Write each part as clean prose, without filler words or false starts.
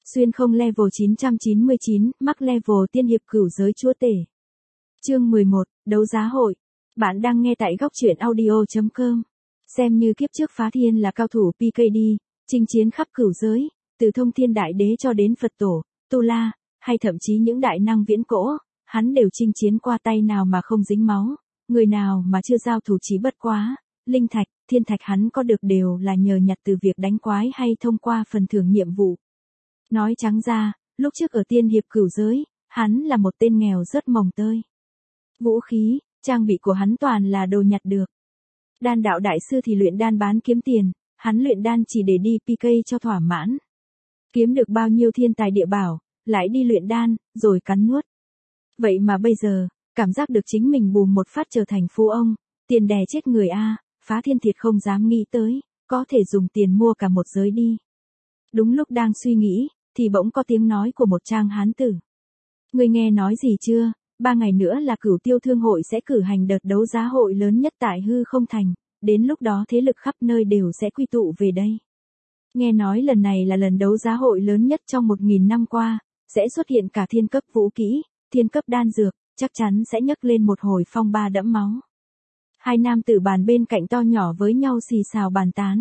Xuyên không level 999, mắc level tiên hiệp cửu giới chúa tể. Chương 11, đấu giá hội. Bạn đang nghe tại góc truyện audio.com. Xem như kiếp trước Phá Thiên là cao thủ PKD, chinh chiến khắp cửu giới, từ thông thiên đại đế cho đến Phật tổ, Tu La, hay thậm chí những đại năng viễn cổ, hắn đều chinh chiến qua tay nào mà không dính máu, người nào mà chưa giao thủ chỉ bất quá, linh thạch, thiên thạch hắn có được đều là nhờ nhặt từ việc đánh quái hay thông qua phần thưởng nhiệm vụ. Nói trắng ra, lúc trước ở tiên hiệp cửu giới, hắn là một tên nghèo rất mồng tơi. Vũ khí, trang bị của hắn toàn là đồ nhặt được. Đan đạo đại sư thì luyện đan bán kiếm tiền, hắn luyện đan chỉ để đi PK cho thỏa mãn. Kiếm được bao nhiêu thiên tài địa bảo, lại đi luyện đan, rồi cắn nuốt. Vậy mà bây giờ, cảm giác được chính mình bùm một phát trở thành phú ông, tiền đè chết người a, Phá Thiên thiệt không dám nghĩ tới, có thể dùng tiền mua cả một giới đi. Đúng lúc đang suy nghĩ, thì bỗng có tiếng nói của một trang hán tử. Ngươi nghe nói gì chưa? 3 ngày nữa là Cửu Tiêu Thương hội sẽ cử hành đợt đấu giá hội lớn nhất tại hư không thành, đến lúc đó thế lực khắp nơi đều sẽ quy tụ về đây. Nghe nói lần này là lần đấu giá hội lớn nhất trong 1000 năm qua, sẽ xuất hiện cả thiên cấp vũ kỹ, thiên cấp đan dược, chắc chắn sẽ nhấc lên một hồi phong ba đẫm máu. Hai nam tử bàn bên cạnh to nhỏ với nhau xì xào bàn tán.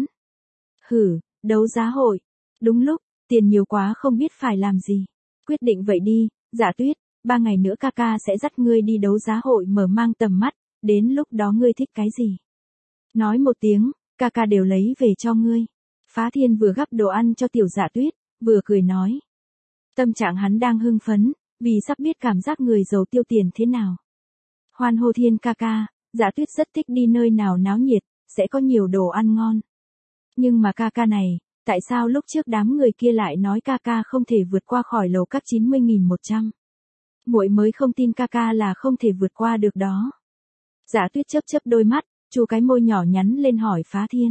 Hử, đấu giá hội. Đúng lúc, tiền nhiều quá không biết phải làm gì. Quyết định vậy đi, Dạ Tuyết, 3 ngày nữa ca ca sẽ dắt ngươi đi đấu giá hội mở mang tầm mắt, đến lúc đó ngươi thích cái gì. Nói một tiếng, ca ca đều lấy về cho ngươi. Phá Thiên vừa gắp đồ ăn cho tiểu Dạ Tuyết, vừa cười nói. Tâm trạng hắn đang hưng phấn, vì sắp biết cảm giác người giàu tiêu tiền thế nào. Hoan hô Thiên ca ca, Dạ Tuyết rất thích đi nơi nào náo nhiệt, sẽ có nhiều đồ ăn ngon. Nhưng mà ca ca này, tại sao lúc trước đám người kia lại nói ca ca không thể vượt qua khỏi lầu các 90.100? Muội mới không tin ca ca là không thể vượt qua được đó. Dạ Tuyết chớp chớp đôi mắt, chu cái môi nhỏ nhắn lên hỏi Phá Thiên.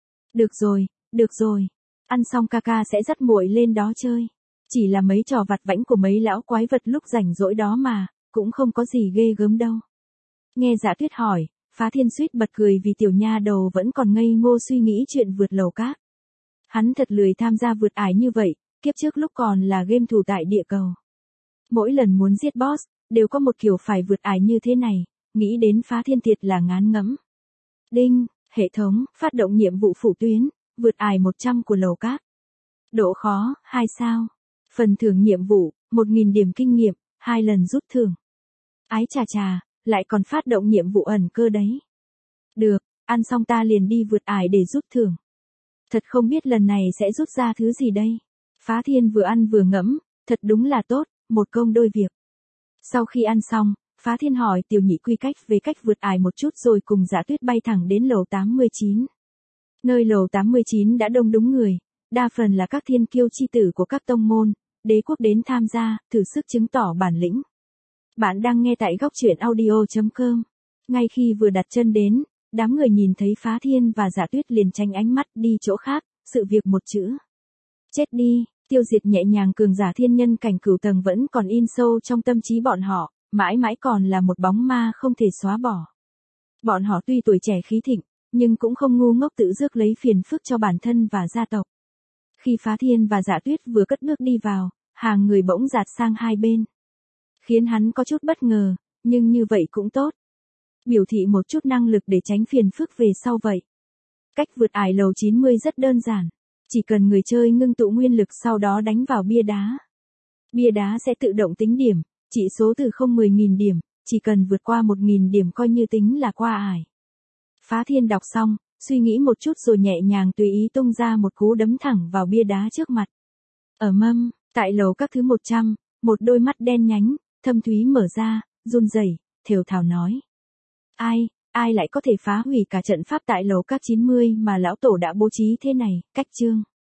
Được rồi, ăn xong ca ca sẽ dắt muội lên đó chơi. Chỉ là mấy trò vặt vãnh của mấy lão quái vật lúc rảnh rỗi đó mà, cũng không có gì ghê gớm đâu. Nghe Dạ Tuyết hỏi, Phá Thiên suýt bật cười vì tiểu nha đầu vẫn còn ngây ngô suy nghĩ chuyện vượt lầu các. Hắn thật lười tham gia vượt ải như vậy, kiếp trước lúc còn là game thủ tại địa cầu. Mỗi lần muốn giết boss, đều có một kiểu phải vượt ải như thế này, nghĩ đến Phá Thiên thiệt là ngán ngẫm. Đinh, hệ thống, phát động nhiệm vụ phụ tuyến, vượt ải 100 của lầu các. Độ khó, 2 sao. Phần thưởng nhiệm vụ, 1000 điểm kinh nghiệm, 2 lần rút thưởng. Ái chà chà, lại còn phát động nhiệm vụ ẩn cơ đấy. Được, ăn xong ta liền đi vượt ải để rút thưởng. Thật không biết lần này sẽ rút ra thứ gì đây. Phá Thiên vừa ăn vừa ngẫm, thật đúng là tốt, một công đôi việc. Sau khi ăn xong, Phá Thiên hỏi tiểu nhị quy cách về cách vượt ải một chút rồi cùng Dạ Tuyết bay thẳng đến lầu 89. Nơi lầu 89 đã đông đúng người, đa phần là các thiên kiêu chi tử của các tông môn, đế quốc đến tham gia, thử sức chứng tỏ bản lĩnh. Bạn đang nghe tại góc truyện audio.com. Ngay khi vừa đặt chân đến, đám người nhìn thấy Phá Thiên và Dạ Tuyết liền tránh ánh mắt đi chỗ khác, sự việc một chữ. Chết đi, tiêu diệt nhẹ nhàng cường giả thiên nhân cảnh cửu tầng vẫn còn in sâu trong tâm trí bọn họ, mãi mãi còn là một bóng ma không thể xóa bỏ. Bọn họ tuy tuổi trẻ khí thịnh, nhưng cũng không ngu ngốc tự rước lấy phiền phức cho bản thân và gia tộc. Khi Phá Thiên và Dạ Tuyết vừa cất bước đi vào, hàng người bỗng dạt sang hai bên. Khiến hắn có chút bất ngờ, nhưng như vậy cũng tốt. Biểu thị một chút năng lực để tránh phiền phức về sau vậy. Cách vượt ải lầu 90 rất đơn giản. Chỉ cần người chơi ngưng tụ nguyên lực sau đó đánh vào bia đá. Bia đá sẽ tự động tính điểm, chỉ số từ 10.000 điểm, chỉ cần vượt qua 1.000 điểm coi như tính là qua ải. Phá Thiên đọc xong, suy nghĩ một chút rồi nhẹ nhàng tùy ý tung ra một cú đấm thẳng vào bia đá trước mặt. Ở mâm, tại lầu các thứ 100, một đôi mắt đen nhánh, thâm thúy mở ra, run rẩy, thều thào nói. Ai lại có thể phá hủy cả trận pháp tại lầu các 90 mà lão tổ đã bố trí thế này, cách chương.